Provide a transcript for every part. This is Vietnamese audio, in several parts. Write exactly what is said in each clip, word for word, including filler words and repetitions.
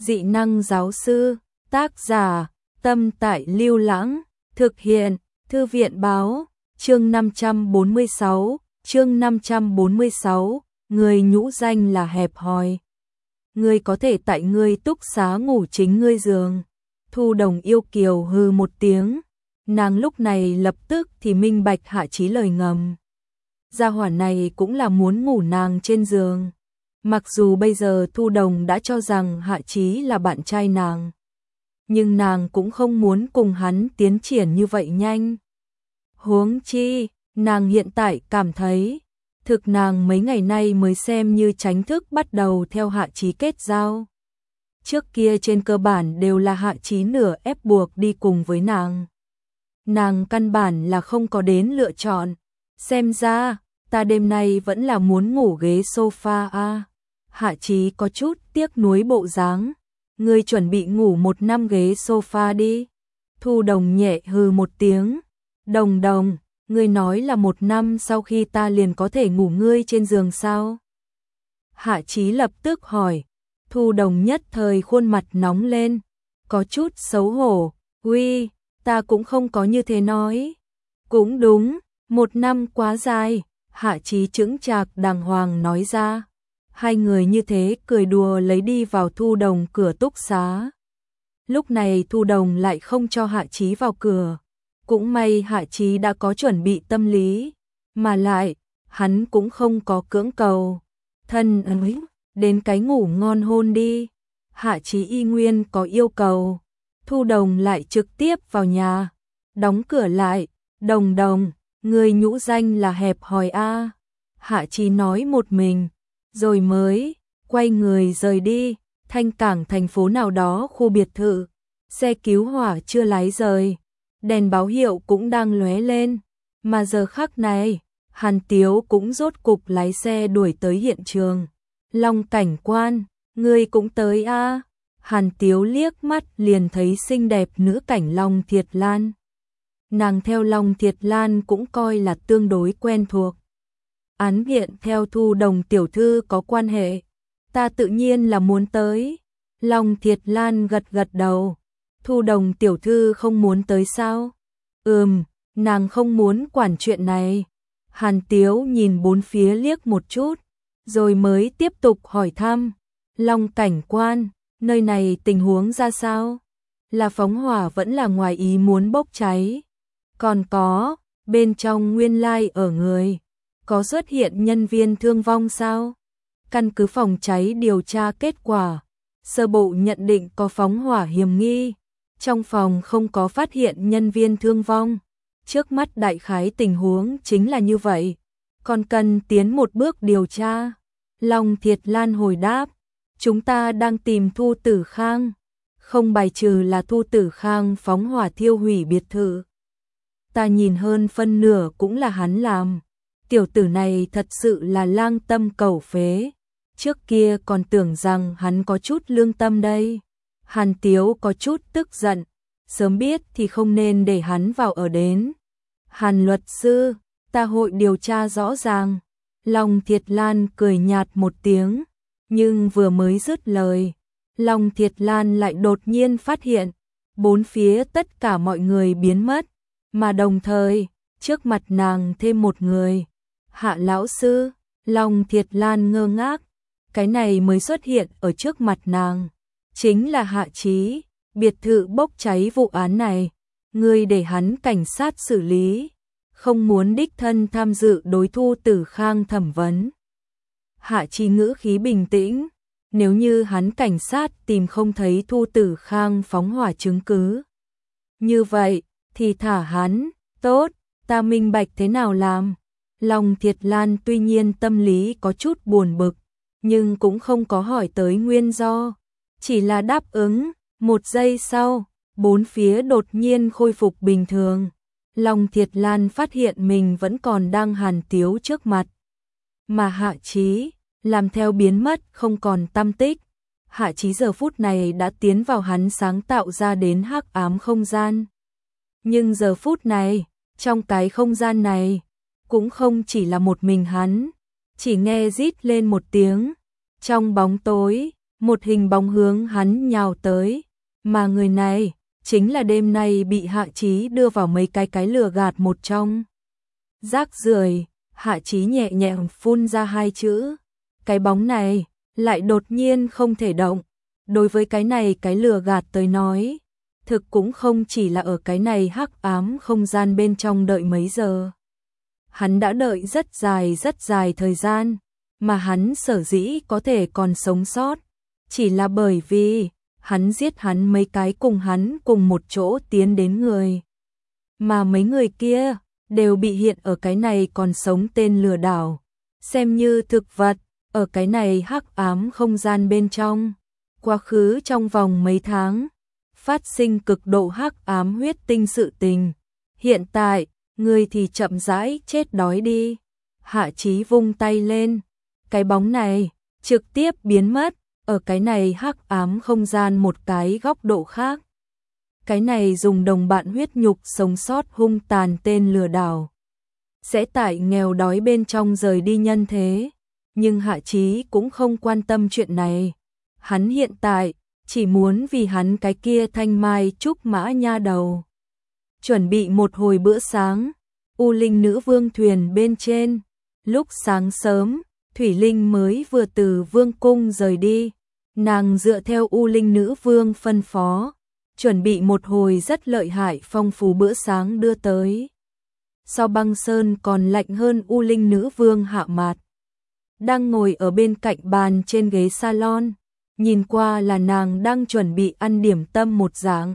Dị năng giáo sư, tác giả, Tâm Tại Lưu Lãng, thực hiện, Thư viện báo, chương năm trăm bốn mươi sáu, chương năm trăm bốn mươi sáu, người nhũ danh là hẹp hòi. Ngươi có thể tại ngươi túc xá ngủ chính ngươi giường. Thu Đồng yêu kiều hừ một tiếng, nàng lúc này lập tức thì minh bạch Hạ Chí lời ngầm. Gia hỏa này cũng là muốn ngủ nàng trên giường. Mặc dù bây giờ Thu Đồng đã cho rằng Hạ Chí là bạn trai nàng, nhưng nàng cũng không muốn cùng hắn tiến triển như vậy nhanh. Huống chi, nàng hiện tại cảm thấy, thực nàng mấy ngày nay mới xem như tránh thức bắt đầu theo Hạ Chí kết giao. Trước kia trên cơ bản đều là Hạ Chí nửa ép buộc đi cùng với nàng. Nàng căn bản là không có đến lựa chọn. Xem ra, ta đêm nay vẫn là muốn ngủ ghế sofa a. Hạ Chí có chút tiếc nuối bộ dáng. Ngươi chuẩn bị ngủ một năm ghế sofa đi. Thu Đồng nhẹ hừ một tiếng. Đồng Đồng, ngươi nói là một năm sau khi ta liền có thể ngủ ngươi trên giường sao? Hạ Chí lập tức hỏi. Thu Đồng nhất thời khuôn mặt nóng lên, có chút xấu hổ. Uy, ta cũng không có như thế nói. Cũng đúng, một năm quá dài. Hạ Chí chững chạc đàng hoàng nói ra. Hai người như thế cười đùa lấy đi vào Thu Đồng cửa túc xá. Lúc này Thu Đồng lại không cho Hạ Chí vào cửa. Cũng may Hạ Chí đã có chuẩn bị tâm lý. Mà lại, hắn cũng không có cưỡng cầu. Thân ơi, đến cái ngủ ngon hôn đi. Hạ Chí y nguyên có yêu cầu. Thu Đồng lại trực tiếp vào nhà. Đóng cửa lại. Đồng Đồng, người nhũ danh là hẹp hòi a. Hạ Chí nói một mình. Rồi mới quay người rời đi. Thanh Cảng thành phố nào đó khu biệt thự. Xe cứu hỏa chưa lái rời. Đèn báo hiệu cũng đang lóe lên. Mà giờ khắc này, Hàn Tiếu cũng rốt cục lái xe đuổi tới hiện trường. Long cảnh quan, ngươi cũng tới a. À? Hàn Tiếu liếc mắt liền thấy xinh đẹp nữ cảnh Long Thiệt Lan. Nàng theo Long Thiệt Lan cũng coi là tương đối quen thuộc. Án hiện theo Thu Đồng tiểu thư có quan hệ. Ta tự nhiên là muốn tới. Long Thiệt Lan gật gật đầu. Thu Đồng tiểu thư không muốn tới sao? Ừm, nàng không muốn quản chuyện này. Hàn Tiếu nhìn bốn phía liếc một chút, rồi mới tiếp tục hỏi thăm. Long cảnh quan, nơi này tình huống ra sao? Là phóng hỏa vẫn là ngoài ý muốn bốc cháy? Còn có, bên trong nguyên lai ở người, có xuất hiện nhân viên thương vong sao? Căn cứ phòng cháy điều tra kết quả, sơ bộ nhận định có phóng hỏa hiểm nghi. Trong phòng không có phát hiện nhân viên thương vong. Trước mắt đại khái tình huống chính là như vậy. Còn cần tiến một bước điều tra. Long Thiệt Lan hồi đáp. Chúng ta đang tìm Thu Tử Khang. Không bài trừ là Thu Tử Khang phóng hỏa thiêu hủy biệt thự. Ta nhìn hơn phân nửa cũng là hắn làm. Tiểu tử này thật sự là lang tâm cầu phế. Trước kia còn tưởng rằng hắn có chút lương tâm đây. Hàn Tiếu có chút tức giận, sớm biết thì không nên để hắn vào ở đến. Hàn luật sư, ta hội điều tra rõ ràng. Long Thiệt Lan cười nhạt một tiếng, nhưng vừa mới dứt lời, Long Thiệt Lan lại đột nhiên phát hiện, bốn phía tất cả mọi người biến mất, mà đồng thời, trước mặt nàng thêm một người. Hạ lão sư, Long Thiệt Lan ngơ ngác, cái này mới xuất hiện ở trước mặt nàng. Chính là Hạ Chí, biệt thự bốc cháy vụ án này, ngươi để hắn cảnh sát xử lý, không muốn đích thân tham dự đối Thu Tử Khang thẩm vấn. Hạ Chí ngữ khí bình tĩnh, nếu như hắn cảnh sát tìm không thấy Thu Tử Khang phóng hỏa chứng cứ. Như vậy, thì thả hắn, tốt, ta minh bạch thế nào làm. Long Thiệt Lan tuy nhiên tâm lý có chút buồn bực, nhưng cũng không có hỏi tới nguyên do. Chỉ là đáp ứng, một giây sau, bốn phía đột nhiên khôi phục bình thường. Long Thiệt Lan phát hiện mình vẫn còn đang Hàn Tiếu trước mặt. Mà Hạ Chí, làm theo biến mất không còn tăm tích. Hạ Chí giờ phút này đã tiến vào hắn sáng tạo ra đến hắc ám không gian. Nhưng giờ phút này, trong cái không gian này, cũng không chỉ là một mình hắn. Chỉ nghe rít lên một tiếng. Trong bóng tối, một hình bóng hướng hắn nhào tới, mà người này chính là đêm nay bị Hạ Chí đưa vào mấy cái cái lừa gạt một trong. Rác rưởi, Hạ Chí nhẹ nhàng phun ra hai chữ. Cái bóng này lại đột nhiên không thể động. Đối với cái này cái lừa gạt tới nói, thực cũng không chỉ là ở cái này hắc ám không gian bên trong đợi mấy giờ. Hắn đã đợi rất dài rất dài thời gian, mà hắn sở dĩ có thể còn sống sót, chỉ là bởi vì hắn giết hắn mấy cái cùng hắn cùng một chỗ tiến đến người. Mà mấy người kia đều bị hiện ở cái này còn sống tên lừa đảo, xem như thực vật, ở cái này hắc ám không gian bên trong. Quá khứ trong vòng mấy tháng, phát sinh cực độ hắc ám huyết tinh sự tình. Hiện tại, người thì chậm rãi chết đói đi. Hạ Chí vung tay lên, cái bóng này trực tiếp biến mất, ở cái này hắc ám không gian một cái góc độ khác. Cái này dùng đồng bạn huyết nhục sống sót hung tàn tên lừa đảo, sẽ tại nghèo đói bên trong rời đi nhân thế. Nhưng Hạ Chí cũng không quan tâm chuyện này. Hắn hiện tại chỉ muốn vì hắn cái kia thanh mai trúc mã nha đầu chuẩn bị một hồi bữa sáng. U Linh Nữ Vương thuyền bên trên, lúc sáng sớm, Thủy Linh mới vừa từ Vương cung rời đi. Nàng dựa theo U Linh Nữ Vương phân phó, chuẩn bị một hồi rất lợi hại phong phú bữa sáng đưa tới. So băng sơn còn lạnh hơn U Linh Nữ Vương Hạ Mạt, đang ngồi ở bên cạnh bàn trên ghế salon, nhìn qua là nàng đang chuẩn bị ăn điểm tâm một dạng.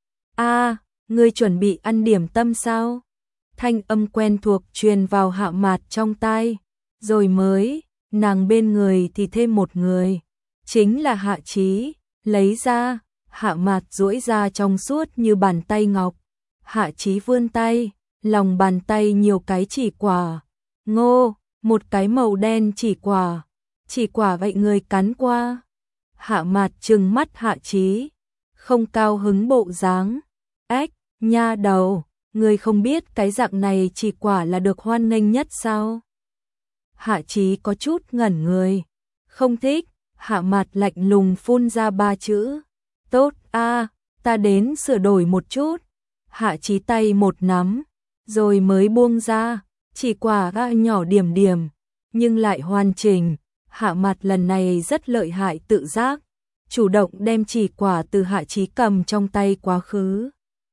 A, à, ngươi chuẩn bị ăn điểm tâm sao? Thanh âm quen thuộc truyền vào Hạ Mạt trong tai, rồi mới, nàng bên người thì thêm một người, chính là Hạ Chí, lấy ra, Hạ Mạt duỗi ra trong suốt như bàn tay ngọc. Hạ Chí vươn tay, lòng bàn tay nhiều cái chỉ quả, ngô, một cái màu đen chỉ quả, chỉ quả vậy người cắn qua. Hạ Mạt trừng mắt Hạ Chí, không cao hứng bộ dáng, ếch, nha đầu, người không biết cái dạng này chỉ quả là được hoan nghênh nhất sao? Hạ Chí có chút ngẩn người, không thích. Hạ Mạt lạnh lùng phun ra ba chữ, tốt a, à, ta đến sửa đổi một chút. Hạ Chí tay một nắm, rồi mới buông ra, chỉ quả ga nhỏ điểm điểm, nhưng lại hoàn chỉnh. Hạ Mạt lần này rất lợi hại tự giác, chủ động đem chỉ quả từ Hạ Chí cầm trong tay quá khứ.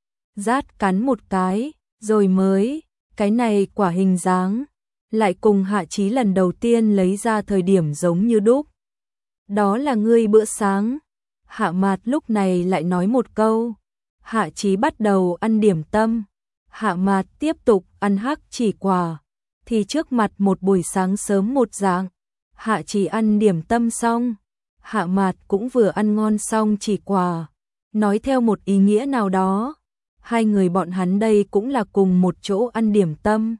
Rát cắn một cái, rồi mới, cái này quả hình dáng, lại cùng Hạ Chí lần đầu tiên lấy ra thời điểm giống như đúc. Đó là ngươi bữa sáng. Hạ Mạt lúc này lại nói một câu. Hạ Chí bắt đầu ăn điểm tâm. Hạ Mạt tiếp tục ăn hắc chỉ quả, thì trước mặt một buổi sáng sớm một dạng. Hạ Chí ăn điểm tâm xong, Hạ Mạt cũng vừa ăn ngon xong chỉ quả. Nói theo một ý nghĩa nào đó, hai người bọn hắn đây cũng là cùng một chỗ ăn điểm tâm.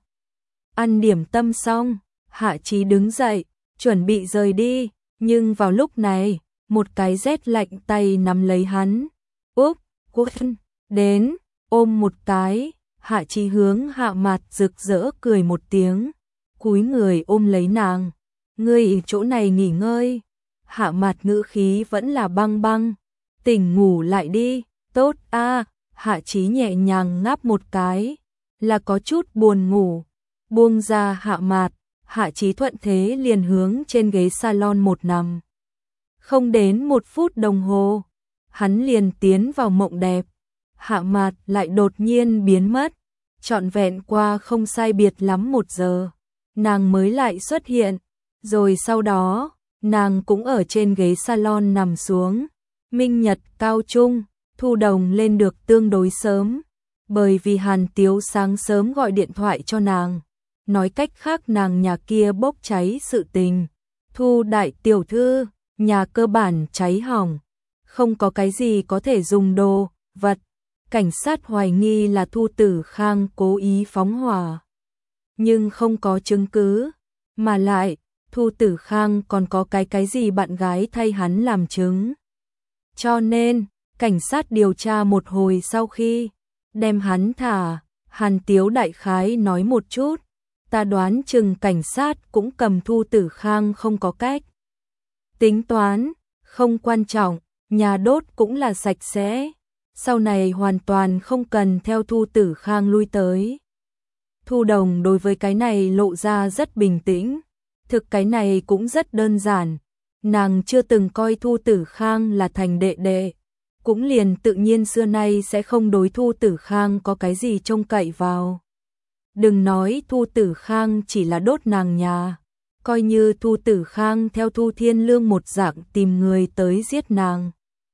Ăn điểm tâm xong, Hạ Chí đứng dậy, chuẩn bị rời đi. Nhưng vào lúc này, một cái rét lạnh tay nắm lấy hắn. Úp, Quân, đến, ôm một cái. Hạ Chí hướng Hạ Mạt rực rỡ cười một tiếng, cúi người ôm lấy nàng. Ngươi chỗ này nghỉ ngơi. Hạ Mạt ngữ khí vẫn là băng băng. Tỉnh ngủ lại đi, tốt a. À. Hạ Chí nhẹ nhàng ngáp một cái, là có chút buồn ngủ. Buông ra Hạ Mạt, Hạ Chí thuận thế liền hướng trên ghế salon một nằm. Không đến một phút đồng hồ, hắn liền tiến vào mộng đẹp. Hạ Mạt lại đột nhiên biến mất, trọn vẹn qua không sai biệt lắm một giờ, nàng mới lại xuất hiện. Rồi sau đó, nàng cũng ở trên ghế salon nằm xuống. Minh nhật cao trung, Thu Đồng lên được tương đối sớm, bởi vì Hàn Tiếu sáng sớm gọi điện thoại cho nàng. Nói cách khác nàng nhà kia bốc cháy sự tình. Thu đại tiểu thư, nhà cơ bản cháy hỏng, không có cái gì có thể dùng đồ, vật. Cảnh sát hoài nghi là Thu Tử Khang cố ý phóng hỏa, nhưng không có chứng cứ, mà lại Thu Tử Khang còn có cái cái gì bạn gái thay hắn làm chứng. Cho nên, cảnh sát điều tra một hồi sau khi đem hắn thả, Hàn Tiếu đại khái nói một chút. Ta đoán chừng cảnh sát cũng cầm Thu Tử Khang không có cách tính toán, Không quan trọng, nhà đốt cũng là sạch sẽ. Sau này hoàn toàn không cần theo Thu Tử Khang lui tới. Thu Đồng đối với cái này lộ ra rất bình tĩnh. Thực cái này cũng rất đơn giản. Nàng chưa từng coi Thu Tử Khang là thành đệ đệ. Cũng liền tự nhiên xưa nay sẽ không đối Thu Tử Khang có cái gì trông cậy vào. Đừng nói Thu Tử Khang chỉ là đốt nàng nhà. Coi như Thu Tử Khang theo Thu Thiên Lương một dạng tìm người tới giết nàng.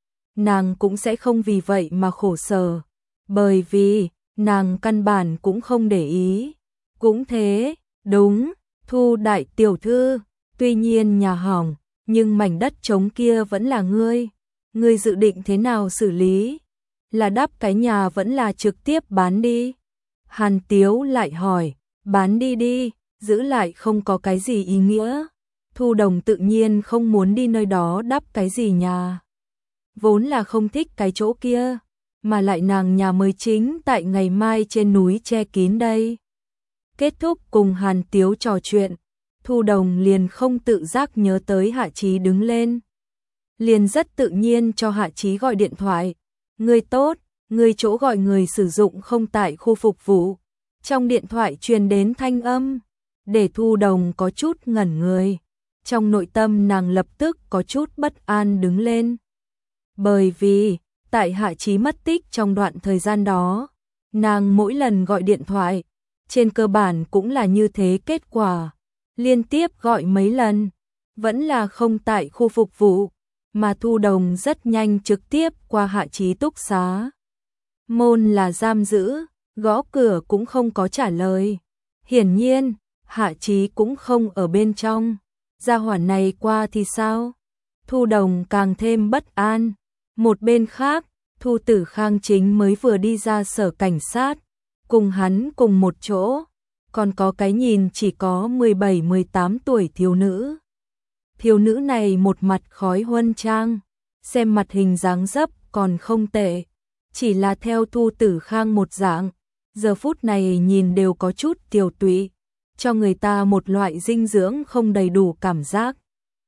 Nàng cũng sẽ không vì vậy mà khổ sở. Bởi vì, nàng căn bản cũng không để ý. Cũng thế, đúng, Thu đại tiểu thư, tuy nhiên nhà hỏng, nhưng mảnh đất trống kia vẫn là ngươi. Ngươi dự định thế nào xử lý? Là đắp cái nhà vẫn là trực tiếp bán đi? Hàn Tiếu lại hỏi, bán đi đi, giữ lại không có cái gì ý nghĩa. Thu Đồng tự nhiên không muốn đi nơi đó đắp cái gì nhà. Vốn là không thích cái chỗ kia, mà lại nàng nhà mới chính tại ngày mai trên núi che kín đây. Kết thúc cùng Hàn Tiếu trò chuyện, Thu Đồng liền không tự giác nhớ tới Hạ Chí đứng lên. Liền rất tự nhiên cho Hạ Chí gọi điện thoại. Người tốt, người chỗ gọi người sử dụng không tại khu phục vụ. Trong điện thoại truyền đến thanh âm, để Thu Đồng có chút ngẩn người. Trong nội tâm nàng lập tức có chút bất an đứng lên. Bởi vì, tại Hạ Chí mất tích trong đoạn thời gian đó, nàng mỗi lần gọi điện thoại, trên cơ bản cũng là như thế kết quả. Liên tiếp gọi mấy lần, vẫn là không tại khu phục vụ, mà Thu Đồng rất nhanh trực tiếp qua Hạ Chí túc xá. Môn là giam giữ, gõ cửa cũng không có trả lời. Hiển nhiên, Hạ Chí cũng không ở bên trong. Gia hỏa này qua thì sao? Thu Đồng càng thêm bất an. Một bên khác, Thu Tử Khang chính mới vừa đi ra sở cảnh sát, cùng hắn cùng một chỗ, còn có cái nhìn chỉ có mười bảy mười tám tuổi thiếu nữ. Thiếu nữ này một mặt khói huân trang, xem mặt hình dáng dấp còn không tệ, chỉ là theo Thu Tử Khang một dạng, giờ phút này nhìn đều có chút tiều tụy, cho người ta một loại dinh dưỡng không đầy đủ cảm giác.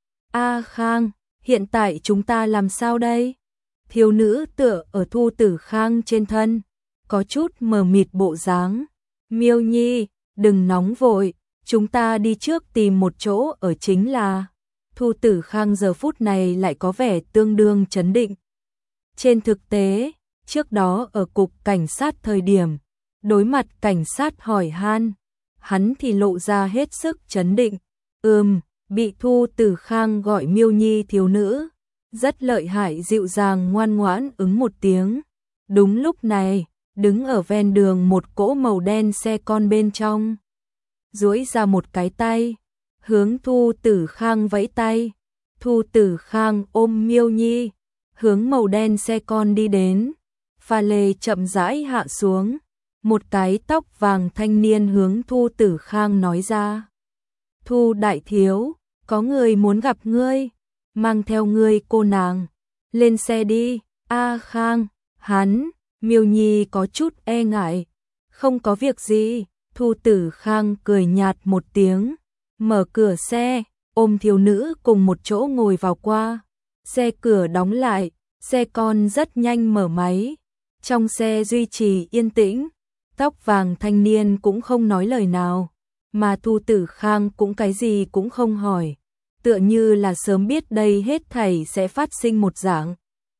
A Khang, hiện tại chúng ta làm sao đây? Thiếu nữ tựa ở Thu Tử Khang trên thân, có chút mờ mịt bộ dáng. Miêu Nhi, đừng nóng vội, chúng ta đi trước tìm một chỗ ở chính là. Thu Tử Khang giờ phút này lại có vẻ tương đương chấn định. Trên thực tế, trước đó ở cục cảnh sát thời điểm, đối mặt cảnh sát hỏi han, hắn thì lộ ra hết sức chấn định. Ừm, bị Thu Tử Khang gọi Miêu Nhi thiếu nữ, rất lợi hại dịu dàng ngoan ngoãn ứng một tiếng. Đúng lúc này, đứng ở ven đường một cỗ màu đen xe con bên trong, duỗi ra một cái tay, hướng Thu Tử Khang vẫy tay. Thu Tử Khang ôm Miêu Nhi, hướng màu đen xe con đi đến. Pha lê chậm rãi hạ xuống, một cái tóc vàng thanh niên hướng Thu Tử Khang nói ra. Thu đại thiếu, có người muốn gặp ngươi, mang theo ngươi cô nàng, lên xe đi. A Khang, hắn, Miêu Nhi có chút e ngại. Không có việc gì, Thu Tử Khang cười nhạt một tiếng, mở cửa xe, ôm thiếu nữ cùng một chỗ ngồi vào qua. Xe cửa đóng lại, xe con rất nhanh mở máy. Trong xe duy trì yên tĩnh, tóc vàng thanh niên cũng không nói lời nào, mà Thu Tử Khang cũng cái gì cũng không hỏi, tựa như là sớm biết đây hết thảy sẽ phát sinh một dạng.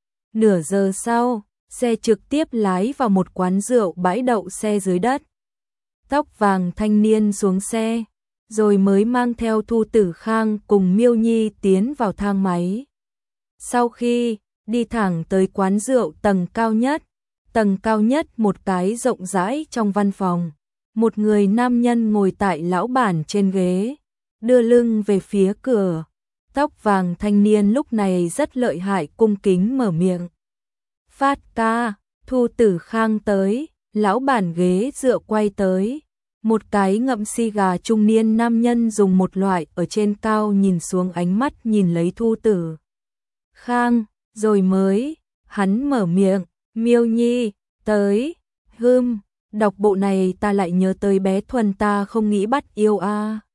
Nửa giờ sau, xe trực tiếp lái vào một quán rượu bãi đậu xe dưới đất. Tóc vàng thanh niên xuống xe, rồi mới mang theo Thu Tử Khang cùng Miêu Nhi tiến vào thang máy. Sau khi đi thẳng tới quán rượu tầng cao nhất, tầng cao nhất một cái rộng rãi trong văn phòng, một người nam nhân ngồi tại lão bản trên ghế, đưa lưng về phía cửa. Tóc vàng thanh niên lúc này rất lợi hại cung kính mở miệng. Phát ca, Thu Tử Khang tới, lão bản ghế dựa quay tới. Một cái ngậm xì gà trung niên nam nhân dùng một loại ở trên cao nhìn xuống ánh mắt nhìn lấy Thu Tử Khang, rồi mới, hắn mở miệng, Miêu Nhi, tới, hưm, đọc bộ này ta lại nhớ tới bé Thuần ta không nghĩ bắt yêu a.